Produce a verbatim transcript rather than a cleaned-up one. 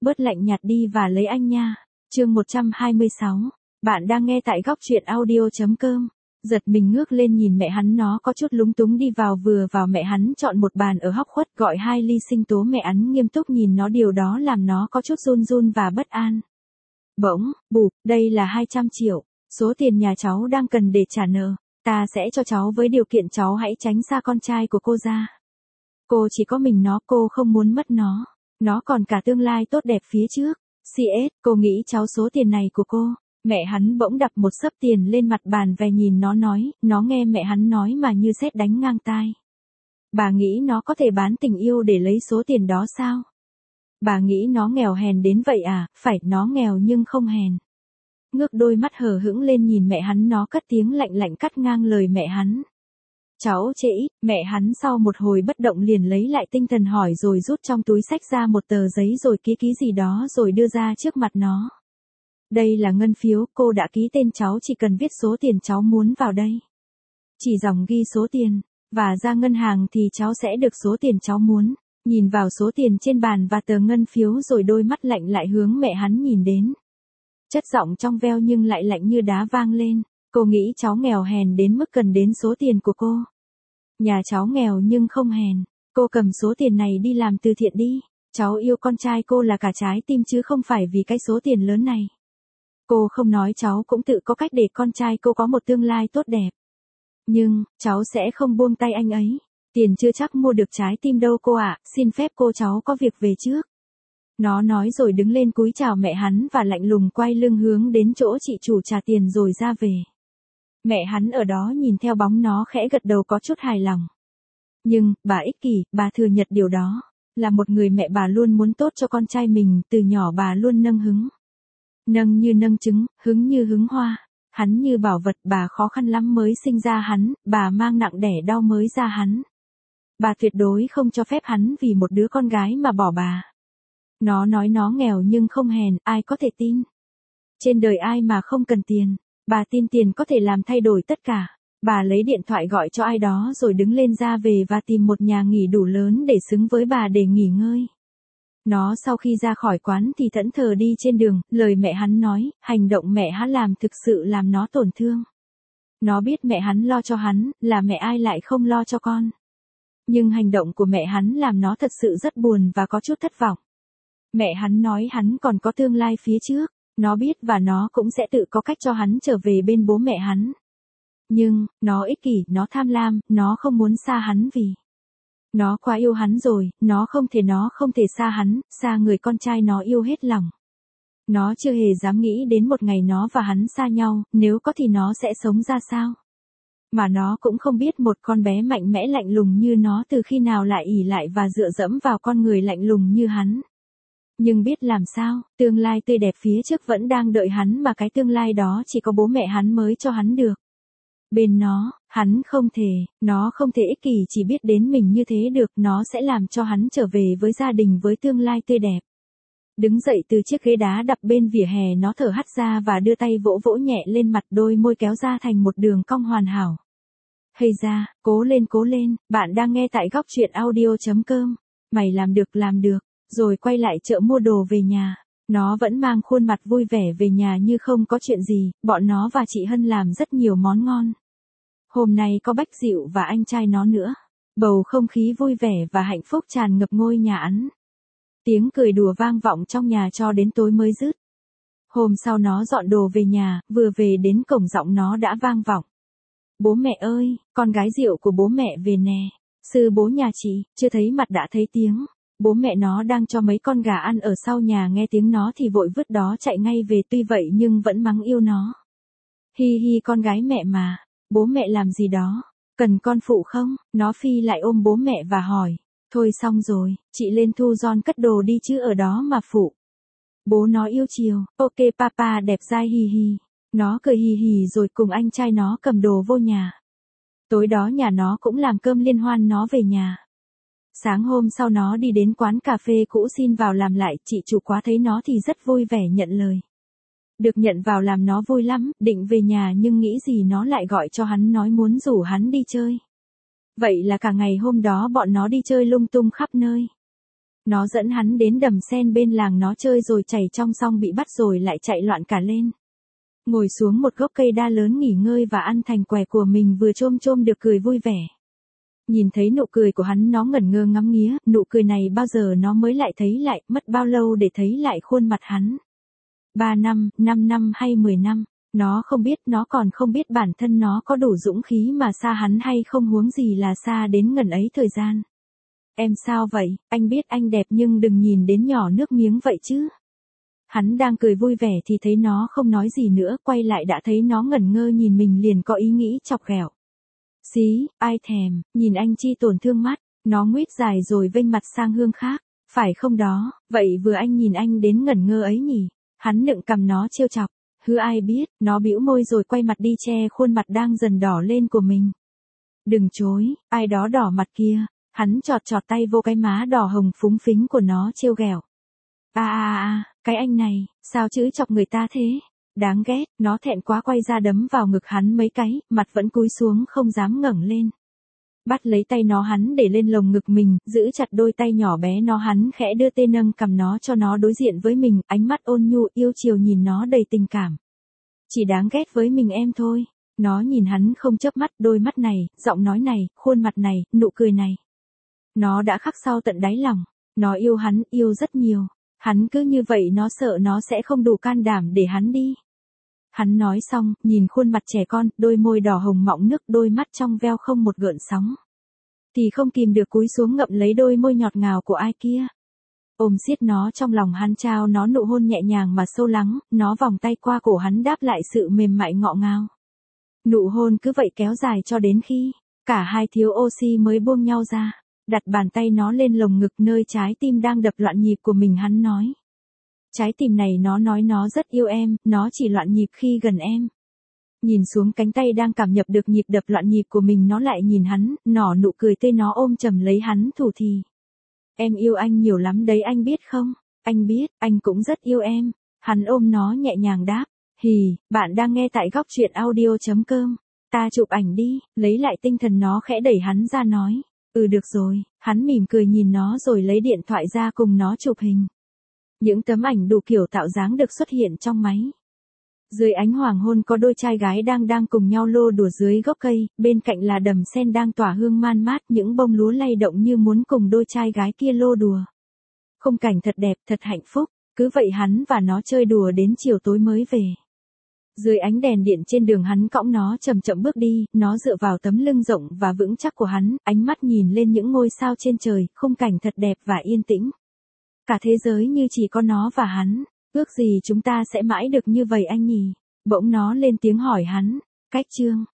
bớt lạnh nhạt đi và lấy anh nha. Chương một trăm hai mươi sáu. Bạn đang nghe tại góc truyện audio chấm com. Giật mình ngước lên nhìn mẹ hắn, nó có chút lúng túng đi vào. Vừa vào mẹ hắn chọn một bàn ở hóc khuất gọi hai ly sinh tố. Mẹ hắn nghiêm túc nhìn nó, điều đó làm nó có chút run run và bất an. Bỗng, bụp, đây là hai trăm triệu, số tiền nhà cháu đang cần để trả nợ. Ta sẽ cho cháu với điều kiện cháu hãy tránh xa con trai của cô ra. Cô chỉ có mình nó, cô không muốn mất nó. Nó còn cả tương lai tốt đẹp phía trước. xê ét, cô nghĩ cháu số tiền này của cô. Mẹ hắn bỗng đập một xấp tiền lên mặt bàn và nhìn nó nói, nó nghe mẹ hắn nói mà như sét đánh ngang tai. Bà nghĩ nó có thể bán tình yêu để lấy số tiền đó sao? Bà nghĩ nó nghèo hèn đến vậy à? Phải, nó nghèo nhưng không hèn. Ngước đôi mắt hờ hững lên nhìn mẹ hắn, nó cất tiếng lạnh lạnh cắt ngang lời mẹ hắn. Cháu chê ít. Mẹ hắn sau một hồi bất động liền lấy lại tinh thần hỏi, rồi rút trong túi xách ra một tờ giấy rồi ký ký gì đó rồi đưa ra trước mặt nó. Đây là ngân phiếu, cô đã ký tên cháu, chỉ cần viết số tiền cháu muốn vào đây. Chỉ dòng ghi số tiền, và ra ngân hàng thì cháu sẽ được số tiền cháu muốn. Nhìn vào số tiền trên bàn và tờ ngân phiếu rồi đôi mắt lạnh lại hướng mẹ hắn nhìn đến. Chất giọng trong veo nhưng lại lạnh như đá vang lên. Cô nghĩ cháu nghèo hèn đến mức cần đến số tiền của cô. Nhà cháu nghèo nhưng không hèn. Cô cầm số tiền này đi làm từ thiện đi. Cháu yêu con trai cô là cả trái tim chứ không phải vì cái số tiền lớn này. Cô không nói cháu cũng tự có cách để con trai cô có một tương lai tốt đẹp. Nhưng, cháu sẽ không buông tay anh ấy. Tiền chưa chắc mua được trái tim đâu cô ạ, xin phép cô, cháu có việc về trước. Nó nói rồi đứng lên cúi chào mẹ hắn và lạnh lùng quay lưng hướng đến chỗ chị chủ trả tiền rồi ra về. Mẹ hắn ở đó nhìn theo bóng nó khẽ gật đầu có chút hài lòng. Nhưng, bà ích kỷ, bà thừa nhận điều đó. Là một người mẹ, bà luôn muốn tốt cho con trai mình, từ nhỏ bà luôn nâng hứng. Nâng như nâng trứng, hứng như hứng hoa. Hắn như bảo vật, bà khó khăn lắm mới sinh ra hắn, bà mang nặng đẻ đau mới ra hắn. Bà tuyệt đối không cho phép hắn vì một đứa con gái mà bỏ bà. Nó nói nó nghèo nhưng không hèn, ai có thể tin. Trên đời ai mà không cần tiền. Bà tin tiền có thể làm thay đổi tất cả. Bà lấy điện thoại gọi cho ai đó rồi đứng lên ra về và tìm một nhà nghỉ đủ lớn để xứng với bà để nghỉ ngơi. Nó sau khi ra khỏi quán thì thẫn thờ đi trên đường, lời mẹ hắn nói, hành động mẹ hắn làm thực sự làm nó tổn thương. Nó biết mẹ hắn lo cho hắn, là mẹ ai lại không lo cho con. Nhưng hành động của mẹ hắn làm nó thật sự rất buồn và có chút thất vọng. Mẹ hắn nói hắn còn có tương lai phía trước, nó biết và nó cũng sẽ tự có cách cho hắn trở về bên bố mẹ hắn. Nhưng, nó ích kỷ, nó tham lam, nó không muốn xa hắn vì nó quá yêu hắn rồi, nó không thể nó không thể xa hắn, xa người con trai nó yêu hết lòng. Nó chưa hề dám nghĩ đến một ngày nó và hắn xa nhau, nếu có thì nó sẽ sống ra sao. Mà nó cũng không biết một con bé mạnh mẽ lạnh lùng như nó từ khi nào lại ỷ lại và dựa dẫm vào con người lạnh lùng như hắn. Nhưng biết làm sao, tương lai tươi đẹp phía trước vẫn đang đợi hắn mà cái tương lai đó chỉ có bố mẹ hắn mới cho hắn được. Bên nó, hắn không thể, nó không thể ích kỷ chỉ biết đến mình như thế được, nó sẽ làm cho hắn trở về với gia đình với tương lai tươi đẹp. Đứng dậy từ chiếc ghế đá đập bên vỉa hè, nó thở hắt ra và đưa tay vỗ vỗ nhẹ lên mặt, đôi môi kéo ra thành một đường cong hoàn hảo. Hây ra, cố lên cố lên, bạn đang nghe tại góc truyện audio chấm com. Mày làm được làm được, rồi quay lại chợ mua đồ về nhà. Nó vẫn mang khuôn mặt vui vẻ về nhà như không có chuyện gì, bọn nó và chị Hân làm rất nhiều món ngon. Hôm nay có Bách Dịu và anh trai nó nữa. Bầu không khí vui vẻ và hạnh phúc tràn ngập ngôi nhà ăn. Tiếng cười đùa vang vọng trong nhà cho đến tối mới dứt. Hôm sau nó dọn đồ về nhà, vừa về đến cổng giọng nó đã vang vọng. Bố mẹ ơi, con gái Diệu của bố mẹ về nè. Sư bố nhà chị, chưa thấy mặt đã thấy tiếng. Bố mẹ nó đang cho mấy con gà ăn ở sau nhà, nghe tiếng nó thì vội vứt đó chạy ngay về, tuy vậy nhưng vẫn mắng yêu nó. Hi hi, con gái mẹ mà, bố mẹ làm gì đó, cần con phụ không? Nó phi lại ôm bố mẹ và hỏi. Thôi xong rồi, chị lên thu gom cất đồ đi chứ ở đó mà phụ. Bố nó yêu chiều, ok papa đẹp dai hi hi. Nó cười hì hì rồi cùng anh trai nó cầm đồ vô nhà. Tối đó nhà nó cũng làm cơm liên hoan nó về nhà. Sáng hôm sau nó đi đến quán cà phê cũ xin vào làm lại, chị chủ quá thấy nó thì rất vui vẻ nhận lời. Được nhận vào làm nó vui lắm, định về nhà nhưng nghĩ gì nó lại gọi cho hắn nói muốn rủ hắn đi chơi. Vậy là cả ngày hôm đó bọn nó đi chơi lung tung khắp nơi. Nó dẫn hắn đến đầm sen bên làng nó chơi rồi chảy trong xong bị bắt rồi lại chạy loạn cả lên. Ngồi xuống một gốc cây đa lớn nghỉ ngơi và ăn thành què của mình vừa chôm chôm được cười vui vẻ. Nhìn thấy nụ cười của hắn nó ngẩn ngơ ngắm nghía, nụ cười này bao giờ nó mới lại thấy lại, mất bao lâu để thấy lại khuôn mặt hắn. Ba năm, năm năm hay mười năm, nó không biết, nó còn không biết bản thân nó có đủ dũng khí mà xa hắn hay không, huống gì là xa đến ngần ấy thời gian. Em sao vậy, anh biết anh đẹp nhưng đừng nhìn đến nhỏ nước miếng vậy chứ. Hắn đang cười vui vẻ thì thấy nó không nói gì nữa, quay lại đã thấy nó ngẩn ngơ nhìn mình liền có ý nghĩ chọc ghẹo. Xí, ai thèm, nhìn anh chi tổn thương mắt, nó nguýt dài rồi vênh mặt sang hướng khác, phải không đó, vậy vừa anh nhìn anh đến ngẩn ngơ ấy nhỉ, hắn nựng cằm nó trêu chọc, hứ ai biết, nó bĩu môi rồi quay mặt đi che khuôn mặt đang dần đỏ lên của mình. Đừng chối, ai đó đỏ mặt kia, hắn chọt chọt tay vô cái má đỏ hồng phúng phính của nó trêu ghẹo. À à à, cái anh này, sao chữ chọc người ta thế? Đáng ghét, nó thẹn quá quay ra đấm vào ngực hắn mấy cái, mặt vẫn cúi xuống không dám ngẩng lên. Bắt lấy tay nó hắn để lên lồng ngực mình, giữ chặt đôi tay nhỏ bé nó hắn khẽ đưa tay nâng cầm nó cho nó đối diện với mình, ánh mắt ôn nhu yêu chiều nhìn nó đầy tình cảm. Chỉ đáng ghét với mình em thôi. Nó nhìn hắn không chớp mắt, đôi mắt này, giọng nói này, khuôn mặt này, nụ cười này. Nó đã khắc sâu tận đáy lòng. Nó yêu hắn, yêu rất nhiều. Hắn cứ như vậy nó sợ nó sẽ không đủ can đảm để hắn đi. Hắn nói xong, nhìn khuôn mặt trẻ con, đôi môi đỏ hồng mọng nước, đôi mắt trong veo không một gợn sóng. Thì không kìm được cúi xuống ngậm lấy đôi môi ngọt ngào của ai kia. Ôm siết nó trong lòng hắn, trao nó nụ hôn nhẹ nhàng mà sâu lắng, nó vòng tay qua cổ hắn đáp lại sự mềm mại ngọ ngào. Nụ hôn cứ vậy kéo dài cho đến khi cả hai thiếu oxy mới buông nhau ra. Đặt bàn tay nó lên lồng ngực nơi trái tim đang đập loạn nhịp của mình, hắn nói. Trái tim này nó nói nó rất yêu em, nó chỉ loạn nhịp khi gần em. Nhìn xuống cánh tay đang cảm nhận được nhịp đập loạn nhịp của mình, nó lại nhìn hắn, nở nụ cười tươi, nó ôm chầm lấy hắn thủ thì. Em yêu anh nhiều lắm đấy anh biết không? Anh biết, anh cũng rất yêu em. Hắn ôm nó nhẹ nhàng đáp. Hì, bạn đang nghe tại góc truyện audio chấm com. Ta chụp ảnh đi, lấy lại tinh thần nó khẽ đẩy hắn ra nói. Ừ được rồi, hắn mỉm cười nhìn nó rồi lấy điện thoại ra cùng nó chụp hình. Những tấm ảnh đủ kiểu tạo dáng được xuất hiện trong máy. Dưới ánh hoàng hôn có đôi trai gái đang đang cùng nhau lô đùa dưới gốc cây, bên cạnh là đầm sen đang tỏa hương man mát, những bông lúa lay động như muốn cùng đôi trai gái kia lô đùa. Khung cảnh thật đẹp, thật hạnh phúc, cứ vậy hắn và nó chơi đùa đến chiều tối mới về. Dưới ánh đèn điện trên đường hắn cõng nó chậm chậm bước đi, nó dựa vào tấm lưng rộng và vững chắc của hắn, ánh mắt nhìn lên những ngôi sao trên trời, khung cảnh thật đẹp và yên tĩnh. Cả thế giới như chỉ có nó và hắn, ước gì chúng ta sẽ mãi được như vậy anh nhỉ? Bỗng nó lên tiếng hỏi hắn, cách chương.